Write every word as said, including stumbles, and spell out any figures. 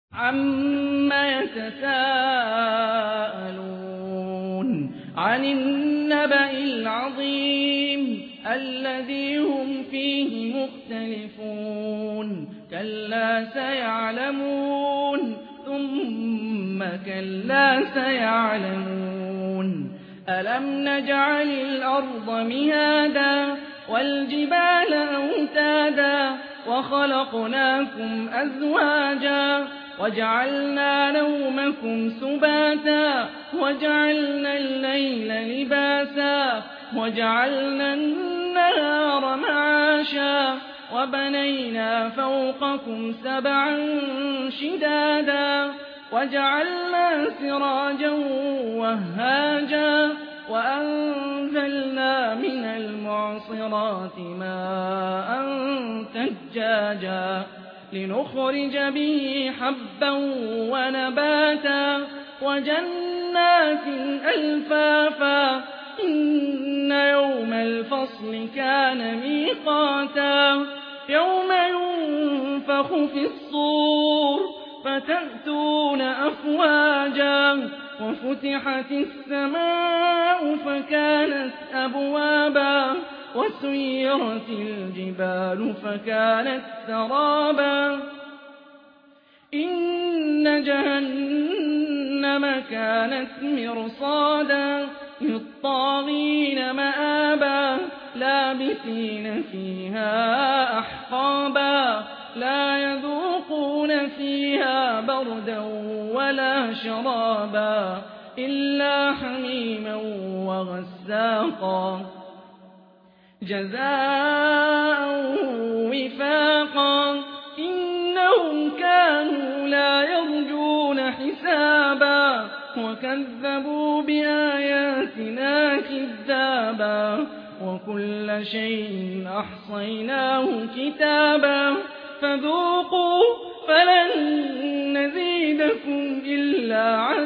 عَمَّ يَتَسَاءَلُونَ عَنِ النَّبَإِ الْعَظِيمِ الَّذِي هُمْ فِيهِ مُخْتَلِفُونَ كَلَّا سَيَعْلَمُونَ ثُمَّ كَلَّا سَيَعْلَمُونَ أَلَمْ نَجْعَلِ الْأَرْضَ مِهَادًا وَالْجِبَالَ أَوْتَادًا وَخَلَقْنَاكُمْ أَزْوَاجًا وَجَعَلْنَا نَوْمَكُمْ سُبَاتًا وَجَعَلْنَا اللَّيْلَ لِبَاسًا وَجَعَلْنَا النَّهَارَ مَعَاشًا وَبَنَيْنَا فَوْقَكُمْ سَبْعًا شِدَادًا وَجَعَلْنَا سِرَاجًا وَهَّاجًا وَأَنزَلْنَا مِنَ الْمُعْصِرَاتِ مَاءً ثَجَّاجًا لِّنُخْرِجَ بِهِ حَبًّا وَنَبَاتًا وَجَنَّاتٍ أَلْفَافًا إِنَّ يَوْمَ الْفَصْلِ كَانَ مِيقَاتًا يَوْمَ يُنفَخُ فِي الصُّورِ فَتَأْتُونَ أَفْوَاجًا وَفُتِحَتِ السَّمَاءُ فَكَانَتْ أَبْوَابًا وَسُيِّرَتِ الْجِبَالُ فَكَانَتْ سَرَابًا إِنَّ جَهَنَّمَ كَانَتْ مِرْصَادًا لِّلطَّاغِينَ مَآبًا لَّابِثِينَ فِيهَا أَحْقَابًا لَّا يَذُوقُونَ فِيهَا بَرْدًا وَلَا شَرَابًا إِلَّا حَمِيمًا وَغَسَّاقًا جَزَاءً وِفَاقًا إِنَّهُمْ كَانُوا لَا يَرْجُونَ حِسَابًا وَكَذَّبُوا بِآيَاتِنَا كِذَّابًا وَكُلَّ شَيْءٍ أَحْصَيْنَاهُ كِتَابًا فَذُوقُوا فَلَن نَّزِيدَكُمْ إِلَّا عَذَابًا